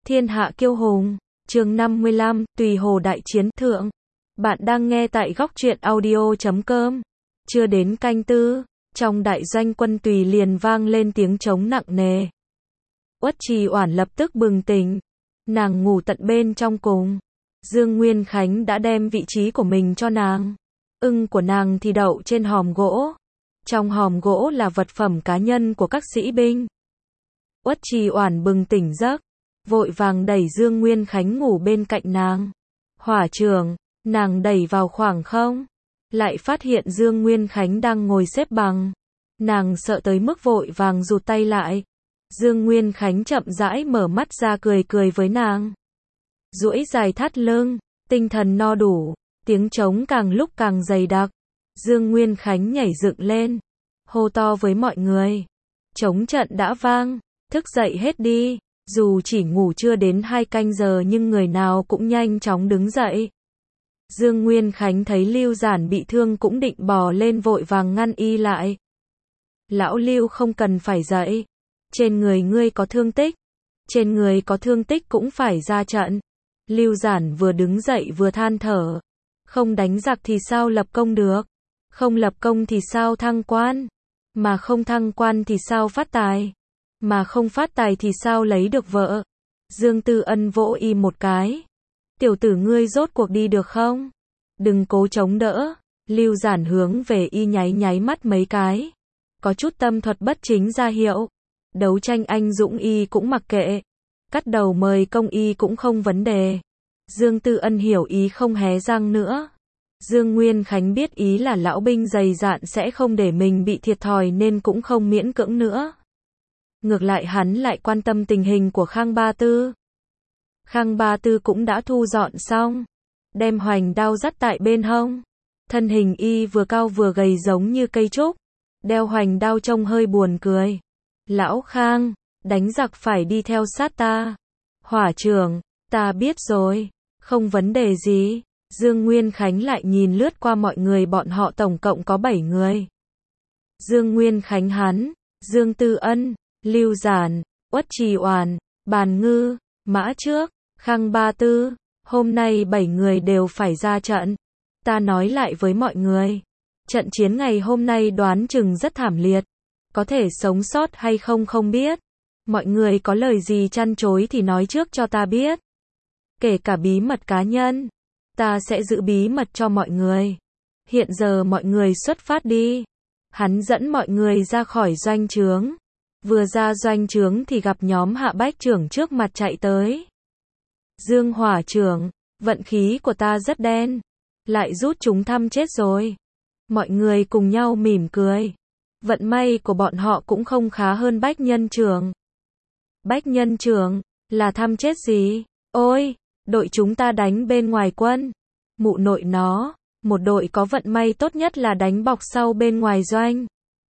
Thiên hạ kiêu hùng, chương 55, Tùy Hồ đại chiến thượng. Bạn đang nghe tại góc truyện audio.com. Chưa đến canh tư, trong đại doanh quân Tùy liền vang lên tiếng trống nặng nề. Uất Trì Oản lập tức bừng tỉnh. Nàng ngủ tận bên trong cùng. Dương Nguyên Khánh đã đem vị trí của mình cho nàng. Ưng của nàng thì đậu trên hòm gỗ. Trong hòm gỗ là vật phẩm cá nhân của các sĩ binh. Uất Trì Oản bừng tỉnh giấc, vội vàng đẩy Dương Nguyên Khánh ngủ bên cạnh nàng. Hỏa Trưởng, nàng đẩy vào khoảng không, lại phát hiện Dương Nguyên Khánh đang ngồi xếp bằng. Nàng sợ tới mức vội vàng rụt tay lại. Dương Nguyên Khánh chậm rãi mở mắt ra cười cười với nàng. Duỗi dài thắt lưng, tinh thần no đủ, tiếng trống càng lúc càng dày đặc. Dương Nguyên Khánh nhảy dựng lên, hô to với mọi người. Trống trận đã vang, thức dậy hết đi. Dù chỉ ngủ chưa đến 2 canh giờ nhưng người nào cũng nhanh chóng đứng dậy. Dương Nguyên Khánh thấy Lưu Giản bị thương cũng định bò lên vội vàng ngăn y lại. Lão Lưu, không cần phải dậy. Trên người ngươi có thương tích. Trên người có thương tích cũng phải ra trận. Lưu Giản vừa đứng dậy vừa than thở. Không đánh giặc thì sao lập công được? Không lập công thì sao thăng quan? Mà không thăng quan thì sao phát tài? Mà không phát tài thì sao lấy được vợ? Dương Tư Ân vỗ y một cái. Tiểu tử ngươi rốt cuộc đi được không? Đừng cố chống đỡ. Lưu Giản hướng về y nháy nháy mắt mấy cái. Có chút tâm thuật bất chính ra hiệu. Đấu tranh anh dũng y cũng mặc kệ. Cắt đầu mời công y cũng không vấn đề. Dương Tư Ân hiểu ý không hé răng nữa. Dương Nguyên Khánh biết ý là lão binh dày dạn sẽ không để mình bị thiệt thòi nên cũng không miễn cưỡng nữa. Ngược lại hắn lại quan tâm tình hình của Khang Ba Tư. Khang Ba Tư cũng đã thu dọn xong, đem hoành đao dắt tại bên hông. Thân hình y vừa cao vừa gầy giống như cây trúc, đeo hoành đao trông hơi buồn cười. Lão Khang, đánh giặc phải đi theo sát ta. Hỏa Trưởng, ta biết rồi, không vấn đề gì. Dương Nguyên Khánh lại nhìn lướt qua mọi người, bọn họ tổng cộng có 7 người. Dương Nguyên Khánh hắn, Dương Tư Ân, Lưu Giản, Uất Trì Oản, Bàn Ngư, Mã Trước, Khang Ba Tư, hôm nay 7 người đều phải ra trận. Ta nói lại với mọi người, trận chiến ngày hôm nay đoán chừng rất thảm liệt, có thể sống sót hay không không biết. Mọi người có lời gì trăn trối thì nói trước cho ta biết. Kể cả bí mật cá nhân, ta sẽ giữ bí mật cho mọi người. Hiện giờ mọi người xuất phát đi. Hắn dẫn mọi người ra khỏi doanh trướng. Vừa ra doanh trướng thì gặp nhóm Hạ Bách Trưởng trước mặt chạy tới. Dương Hỏa Trưởng, vận khí của ta rất đen, lại rút chúng thăm chết rồi. Mọi người cùng nhau mỉm cười. Vận may của bọn họ cũng không khá hơn Bách Nhân Trưởng. Bách Nhân Trưởng, là thăm chết gì? Ôi, đội chúng ta đánh bên ngoài quân. Mụ nội nó, một đội có vận may tốt nhất là đánh bọc sau bên ngoài doanh.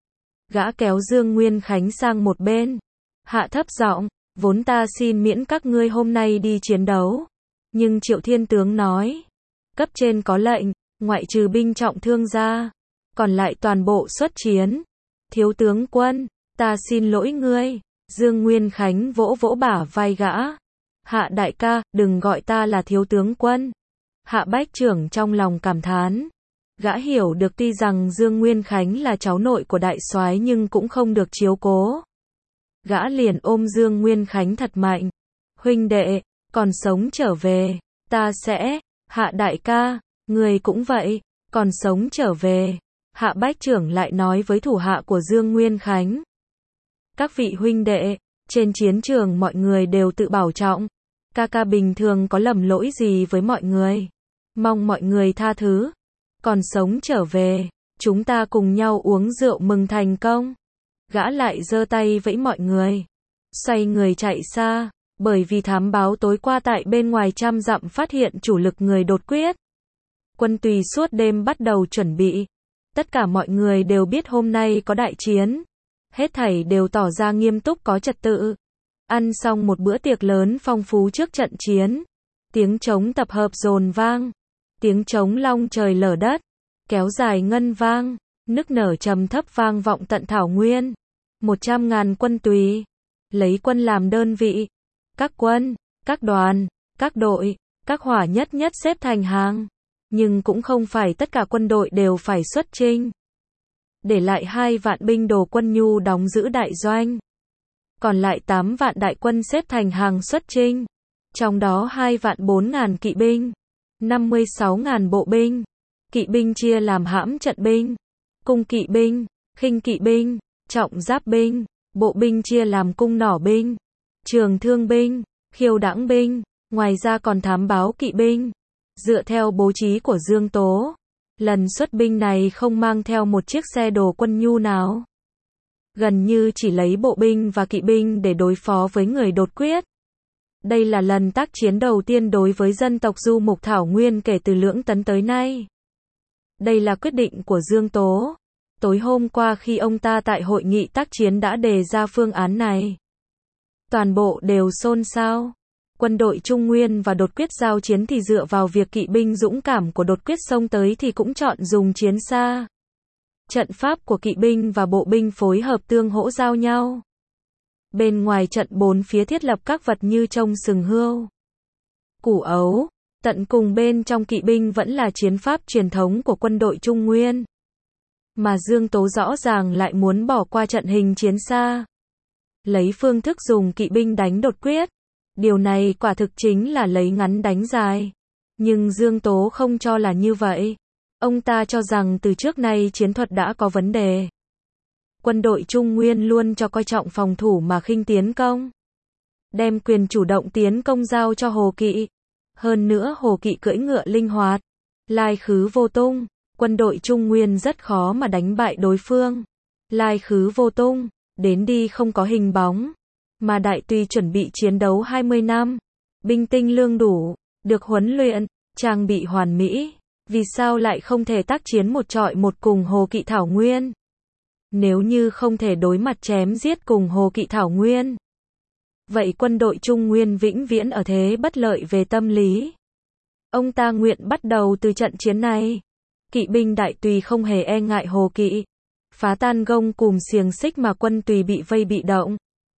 Gã kéo Dương Nguyên Khánh sang một bên, hạ thấp giọng, vốn ta xin miễn các ngươi hôm nay đi chiến đấu. Nhưng Triệu Thiên Tướng nói, cấp trên có lệnh, ngoại trừ binh trọng thương ra, còn lại toàn bộ xuất chiến. Thiếu tướng quân, ta xin lỗi ngươi. Dương Nguyên Khánh vỗ vỗ bả vai gã. Hạ đại ca, đừng gọi ta là thiếu tướng quân. Hạ Bách Trưởng trong lòng cảm thán. Gã hiểu được tuy rằng Dương Nguyên Khánh là cháu nội của đại soái nhưng cũng không được chiếu cố. Gã liền ôm Dương Nguyên Khánh thật mạnh. Huynh đệ, còn sống trở về, ta sẽ. Hạ đại ca, người cũng vậy, còn sống trở về. Hạ Bách Trưởng lại nói với thủ hạ của Dương Nguyên Khánh. Các vị huynh đệ, trên chiến trường mọi người đều tự bảo trọng. Ca ca bình thường có lầm lỗi gì với mọi người, mong mọi người tha thứ. Còn sống trở về, chúng ta cùng nhau uống rượu mừng thành công. Gã lại giơ tay vẫy mọi người, xoay người chạy xa, bởi vì thám báo tối qua tại bên ngoài 100 dặm phát hiện chủ lực người đột quyết. Quân Tùy suốt đêm bắt đầu chuẩn bị. Tất cả mọi người đều biết hôm nay có đại chiến. Hết thảy đều tỏ ra nghiêm túc có trật tự. Ăn xong một bữa tiệc lớn phong phú trước trận chiến. Tiếng trống tập hợp dồn vang. Tiếng trống long trời lở đất, kéo dài ngân vang, nức nở trầm thấp vang vọng tận thảo nguyên. 100.000 quân Tùy, lấy quân làm đơn vị. Các Các đoàn, các đội, các hỏa nhất nhất xếp thành hàng. Nhưng cũng không phải tất cả quân đội đều phải xuất chinh. Để lại 2 vạn binh đồ quân nhu đóng giữ đại doanh. Còn lại 8 vạn đại quân xếp thành hàng xuất chinh. Trong đó 2 vạn 4.000 kỵ binh, 56.000 bộ binh. Kỵ binh chia làm hãm trận binh, cung kỵ binh, khinh kỵ binh, trọng giáp binh. Bộ binh chia làm cung nỏ binh, trường thương binh, khiêu đãng binh. Ngoài ra còn thám báo kỵ binh. Dựa theo bố trí của Dương Tố, lần xuất binh này không mang theo một chiếc xe đồ quân nhu nào. Gần như chỉ lấy bộ binh và kỵ binh để đối phó với người đột quyết. Đây là lần tác chiến đầu tiên đối với dân tộc Du Mục Thảo Nguyên kể từ Lưỡng Tấn tới nay. Đây là quyết định của Dương Tố. Tối hôm qua khi ông ta tại hội nghị tác chiến đã đề ra phương án này, toàn bộ đều xôn xao. Quân đội Trung Nguyên và đột quyết giao chiến thì dựa vào việc kỵ binh dũng cảm của đột quyết xông tới thì cũng chọn dùng chiến xa. Trận pháp của kỵ binh và bộ binh phối hợp tương hỗ giao nhau. Bên ngoài trận 4 phía thiết lập các vật như trông sừng hươu, củ ấu. Tận cùng bên trong kỵ binh vẫn là chiến pháp truyền thống của quân đội Trung Nguyên. Mà Dương Tố rõ ràng lại muốn bỏ qua trận hình chiến xa, lấy phương thức dùng kỵ binh đánh đột quyết. Điều này quả thực chính là lấy ngắn đánh dài. Nhưng Dương Tố không cho là như vậy. Ông ta cho rằng từ trước nay chiến thuật đã có vấn đề. Quân đội Trung Nguyên luôn cho coi trọng phòng thủ mà khinh tiến công. Đem quyền chủ động tiến công giao cho Hồ Kỵ. Hơn nữa Hồ Kỵ cưỡi ngựa linh hoạt, lai khứ vô tung. Quân đội Trung Nguyên rất khó mà đánh bại đối phương. Lai khứ vô tung, đến đi không có hình bóng. Mà Đại Tùy chuẩn bị chiến đấu 20 năm. Binh tinh lương đủ, được huấn luyện, trang bị hoàn mỹ. Vì sao lại không thể tác chiến một trọi một cùng Hồ Kỵ Thảo Nguyên? Nếu như không thể đối mặt chém giết cùng Hồ Kỵ Thảo Nguyên, vậy quân đội Trung Nguyên vĩnh viễn ở thế bất lợi về tâm lý. Ông ta nguyện bắt đầu từ trận chiến này. Kỵ binh Đại Tùy không hề e ngại Hồ Kỵ, phá tan gông cùm xiềng xích mà quân Tùy bị vây bị động.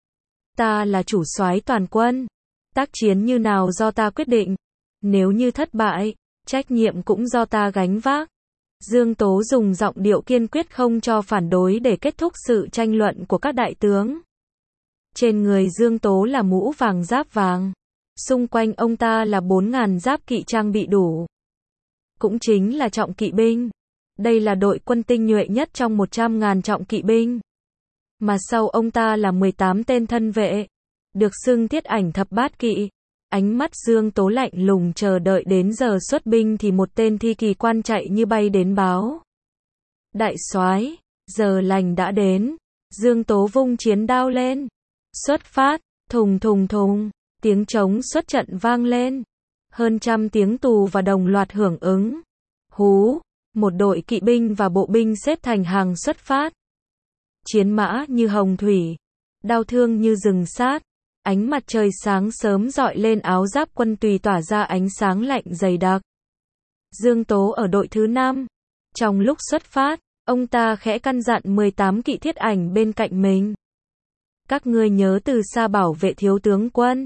Ta là chủ soái toàn quân, tác chiến như nào do ta quyết định. Nếu như thất bại, trách nhiệm cũng do ta gánh vác. Dương Tố dùng giọng điệu kiên quyết không cho phản đối để kết thúc sự tranh luận của các đại tướng. Trên người Dương Tố là mũ vàng giáp vàng. Xung quanh ông ta là 4.000 giáp kỵ trang bị đủ. Cũng chính là trọng kỵ binh. Đây là đội quân tinh nhuệ nhất trong 100.000 trọng kỵ binh. Mà sau ông ta là 18 tên thân vệ, được xưng thiết ảnh thập bát kỵ. Ánh mắt Dương Tố lạnh lùng chờ đợi đến giờ xuất binh thì một tên thi kỳ quan chạy như bay đến báo. Đại soái, giờ lành đã đến. Dương Tố vung chiến đao lên. Xuất phát, thùng thùng thùng, tiếng trống xuất trận vang lên. Hơn trăm tiếng tù và đồng loạt hưởng ứng. Hú, một đội kỵ binh và bộ binh xếp thành hàng xuất phát. Chiến mã như hồng thủy, đao thương như rừng sát. Ánh mặt trời sáng sớm rọi lên áo giáp quân Tùy tỏa ra ánh sáng lạnh dày đặc. Dương Tố ở đội thứ 5. Trong lúc xuất phát, ông ta khẽ căn dặn 18 kỵ thiết ảnh bên cạnh mình. Các ngươi nhớ từ xa bảo vệ thiếu tướng quân.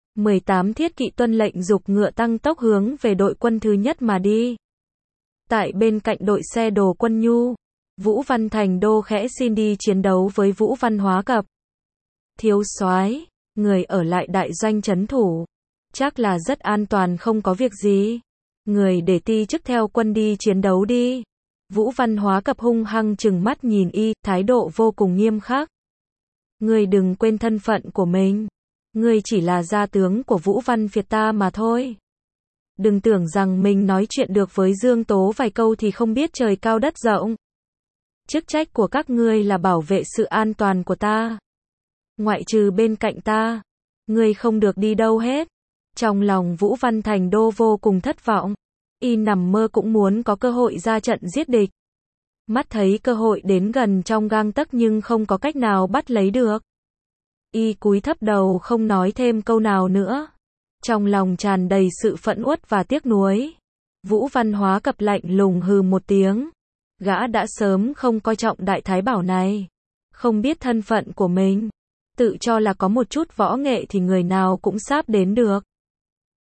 18 thiết kỵ tuân lệnh giục ngựa tăng tốc hướng về đội quân thứ nhất mà đi. Tại bên cạnh đội xe đồ quân nhu, Vũ Văn Thành Đô khẽ xin đi chiến đấu với Vũ Văn Hóa Cập. Thiếu soái, người ở lại đại doanh trấn thủ, chắc là rất an toàn không có việc gì. Người để ti chức theo quân đi chiến đấu đi. Vũ Văn Hóa Cập hung hăng trừng mắt nhìn y, thái độ vô cùng nghiêm khắc. Người đừng quên thân phận của mình. Người chỉ là gia tướng của Vũ Văn Phiệt ta mà thôi. Đừng tưởng rằng mình nói chuyện được với Dương Tố vài câu thì không biết trời cao đất rộng. Chức trách của các ngươi là bảo vệ sự an toàn của ta. Ngoại trừ bên cạnh ta, ngươi không được đi đâu hết. Trong lòng Vũ Văn Thành Đô vô cùng thất vọng. Y nằm mơ cũng muốn có cơ hội ra trận giết địch. Mắt thấy cơ hội đến gần trong gang tấc nhưng không có cách nào bắt lấy được. Y cúi thấp đầu không nói thêm câu nào nữa. Trong lòng tràn đầy sự phẫn uất và tiếc nuối. Vũ Văn Hóa Cập lạnh lùng hừ một tiếng. Gã đã sớm không coi trọng đại thái bảo này. Không biết thân phận của mình. Tự cho là có một chút võ nghệ thì người nào cũng sáp đến được.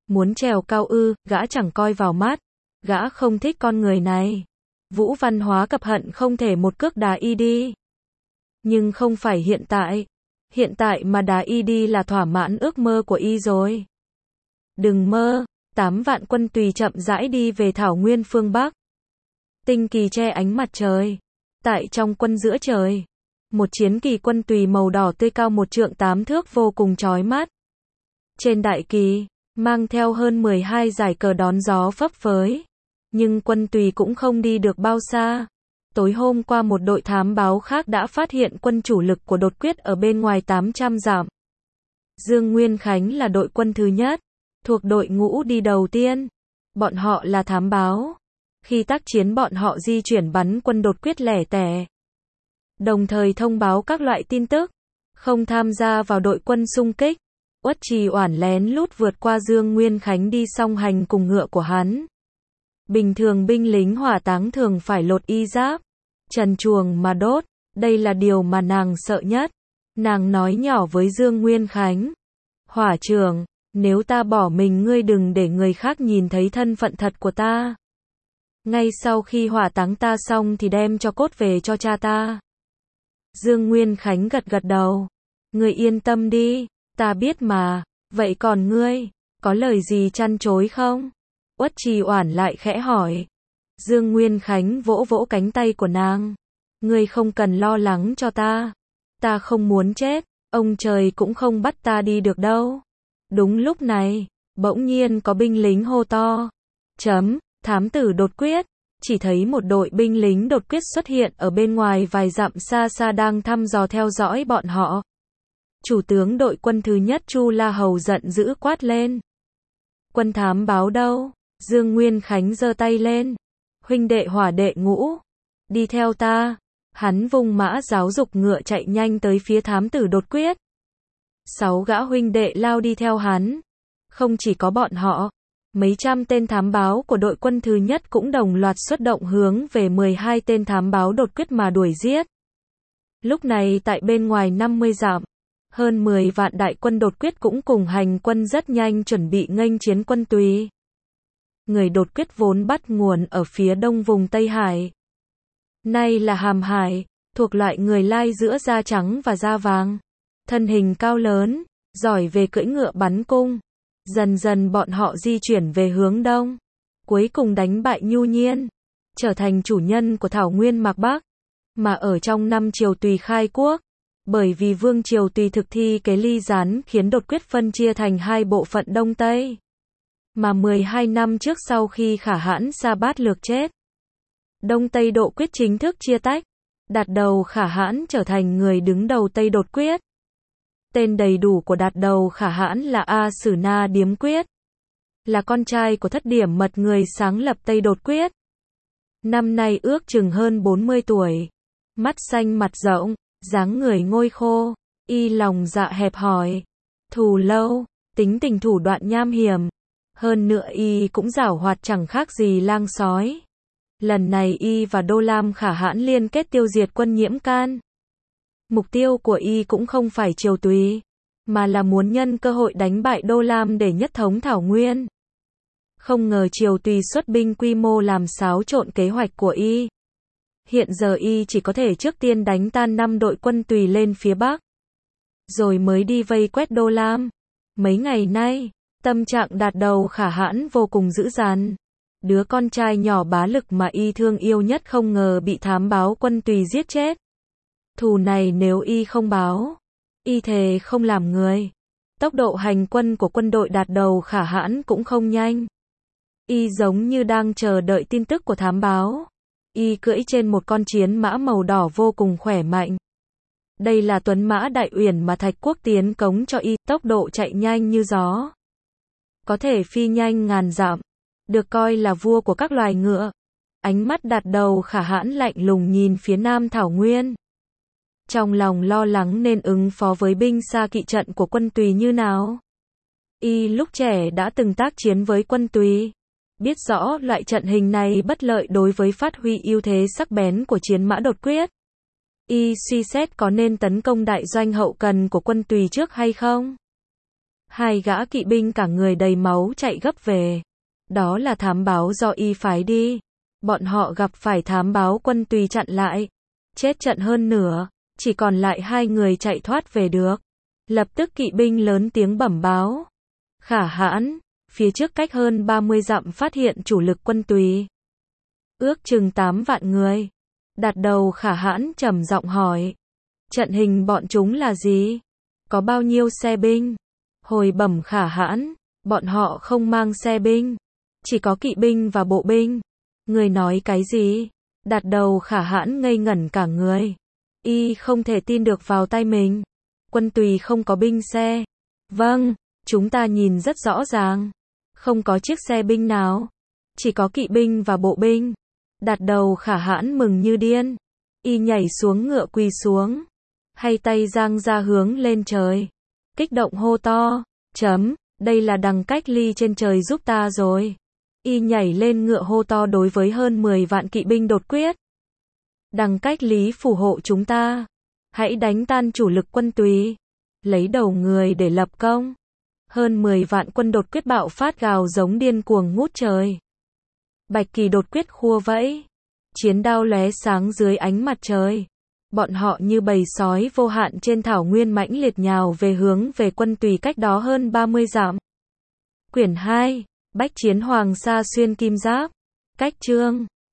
Muốn trèo cao ư, gã chẳng coi vào mắt. Gã không thích con người này. Vũ Văn Hóa cặp hận không thể một cước đá y đi. Nhưng không phải hiện tại. Hiện tại mà đá y đi là thỏa mãn ước mơ của y rồi. Đừng mơ. 8 vạn quân tùy chậm rãi đi về thảo nguyên phương Bắc. Tinh kỳ che ánh mặt trời. Tại trong quân giữa trời, một chiến kỳ quân tùy màu đỏ tươi cao 1 trượng 8 thước vô cùng chói mắt. Trên đại kỳ, mang theo hơn 12 dải cờ đón gió phấp phới. Nhưng quân tùy cũng không đi được bao xa. Tối hôm qua một đội thám báo khác đã phát hiện quân chủ lực của đột quyết ở bên ngoài 800 dặm. Dương Nguyên Khánh là đội quân thứ nhất, thuộc đội ngũ đi đầu tiên. Bọn họ là thám báo. Khi tác chiến bọn họ di chuyển bắn quân đột quyết lẻ tẻ. Đồng thời thông báo các loại tin tức. Không tham gia vào đội quân xung kích. Uất Trì Oản lén lút vượt qua Dương Nguyên Khánh đi song hành cùng ngựa của hắn. Bình thường binh lính hỏa táng thường phải lột y giáp, trần truồng mà đốt. Đây là điều mà nàng sợ nhất. Nàng nói nhỏ với Dương Nguyên Khánh. Hỏa trưởng, nếu ta bỏ mình ngươi đừng để người khác nhìn thấy thân phận thật của ta. Ngay sau khi hỏa táng ta xong thì đem cho cốt về cho cha ta. Dương Nguyên Khánh gật gật đầu. Ngươi yên tâm đi, ta biết mà. Vậy còn ngươi, có lời gì trăn trối không? Uất Trì Oản lại khẽ hỏi. Dương Nguyên Khánh vỗ vỗ cánh tay của nàng. Ngươi không cần lo lắng cho ta. Ta không muốn chết, ông trời cũng không bắt ta đi được đâu. Đúng lúc này, bỗng nhiên có binh lính hô to. Thám tử đột quyết. Chỉ thấy một đội binh lính đột quyết xuất hiện ở bên ngoài vài dặm xa xa đang thăm dò theo dõi bọn họ. Chủ tướng đội quân thứ nhất Chu La Hầu giận dữ quát lên. Quân thám báo đâu? Dương Nguyên Khánh giơ tay lên. Huynh đệ Hỏa đệ Ngũ, đi theo ta. Hắn vung mã giáo dục ngựa chạy nhanh tới phía thám tử đột quyết. 6 gã huynh đệ lao đi theo hắn. Không chỉ có bọn họ, mấy trăm tên thám báo của đội quân thứ nhất cũng đồng loạt xuất động hướng về 12 tên thám báo đột quyết mà đuổi giết. Lúc này tại bên ngoài 50 dặm, hơn 10 vạn đại quân đột quyết cũng cùng hành quân rất nhanh chuẩn bị nghênh chiến quân tùy. Người đột quyết vốn bắt nguồn ở phía đông vùng Tây Hải. Nay là Hàm Hải, thuộc loại người Lai giữa da trắng và da vàng. Thân hình cao lớn, giỏi về cưỡi ngựa bắn cung. Dần dần bọn họ di chuyển về hướng đông. Cuối cùng đánh bại Nhu Nhiên, trở thành chủ nhân của Thảo Nguyên Mạc Bắc. Mà ở trong năm triều Tùy khai quốc, bởi vì Vương triều Tùy thực thi kế ly gián khiến đột quyết phân chia thành 2 bộ phận Đông Tây. Mà 12 năm trước sau khi Khả Hãn Sa Bát Lược chết, Đông Tây độ quyết chính thức chia tách. Đạt đầu Khả Hãn trở thành người đứng đầu Tây đột quyết. Tên đầy đủ của Đạt đầu Khả Hãn là A Sử Na Điếm Quyết, là con trai của Thất Điểm Mật người sáng lập Tây đột quyết. Năm nay ước chừng hơn 40 tuổi, mắt xanh mặt rộng, dáng người ngôi khô, y lòng dạ hẹp hòi, thù lâu, tính tình thủ đoạn nham hiểm. Hơn nữa y cũng giảo hoạt chẳng khác gì lang sói. Lần này y và Đô Lam Khả Hãn liên kết tiêu diệt quân Nhiễm Can. Mục tiêu của y cũng không phải triều Tùy, mà là muốn nhân cơ hội đánh bại Đô Lam để nhất thống Thảo Nguyên. Không ngờ triều Tùy xuất binh quy mô làm xáo trộn kế hoạch của y. Hiện giờ y chỉ có thể trước tiên đánh tan 5 đội quân Tùy lên phía Bắc, rồi mới đi vây quét Đô Lam. Mấy ngày nay, tâm trạng Đạt đầu Khả Hãn vô cùng dữ dằn. Đứa con trai nhỏ bá lực mà y thương yêu nhất không ngờ bị thám báo quân Tùy giết chết. Thù này nếu y không báo, y thề không làm người. Tốc độ hành quân của quân đội Đạt đầu Khả Hãn cũng không nhanh. Y giống như đang chờ đợi tin tức của thám báo. Y cưỡi trên một con chiến mã màu đỏ vô cùng khỏe mạnh. Đây là tuấn mã Đại Uyển mà Thạch Quốc tiến cống cho y, tốc độ chạy nhanh như gió. Có thể phi nhanh ngàn dặm, được coi là vua của các loài ngựa. Ánh mắt Đạt đầu Khả Hãn lạnh lùng nhìn phía Nam Thảo Nguyên. Trong lòng lo lắng nên ứng phó với binh xa kỵ trận của quân Tùy như nào. Y lúc trẻ đã từng tác chiến với quân Tùy, biết rõ loại trận hình này bất lợi đối với phát huy ưu thế sắc bén của chiến mã đột quyết. Y suy xét có nên tấn công đại doanh hậu cần của quân Tùy trước hay không. Hai gã kỵ binh cả người đầy máu chạy gấp về. Đó là thám báo do y phái đi. Bọn họ gặp phải thám báo quân Tùy chặn lại. Chết trận hơn nửa, chỉ còn lại 2 người chạy thoát về được. Lập tức kỵ binh lớn tiếng bẩm báo. Khả hãn, phía trước cách hơn 30 dặm phát hiện chủ lực quân Tùy. Ước chừng 8 vạn người. Đặt đầu Khả hãn trầm giọng hỏi. Trận hình bọn chúng là gì? Có bao nhiêu xe binh? Hồi bẩm Khả hãn, bọn họ không mang xe binh. Chỉ có kỵ binh và bộ binh. Người nói cái gì? Đặt đầu Khả hãn ngây ngẩn cả người. Y không thể tin được vào tay mình. Quân Tùy không có binh xe. Vâng, chúng ta nhìn rất rõ ràng. Không có chiếc xe binh nào. Chỉ có kỵ binh và bộ binh. Đặt đầu Khả hãn mừng như điên. Y nhảy xuống ngựa quỳ xuống. Hay tay giang ra hướng lên trời. Kích động hô to. Đây là Đằng Cách Ly trên trời giúp ta rồi. Y nhảy lên ngựa hô to đối với hơn 10 vạn kỵ binh đột quyết. Đằng Cách Lý phù hộ chúng ta. Hãy đánh tan chủ lực quân Tùy. Lấy đầu người để lập công. Hơn 10 vạn quân đột quyết bạo phát gào giống điên cuồng ngút trời. Bạch kỳ đột quyết khua vẫy. Chiến đao lóe sáng dưới ánh mặt trời. Bọn họ như bầy sói vô hạn trên thảo nguyên mãnh liệt nhào về hướng về quân Tùy cách đó hơn 30 dặm. Quyển 2, Bách chiến Hoàng Sa xuyên kim giáp. Cách chương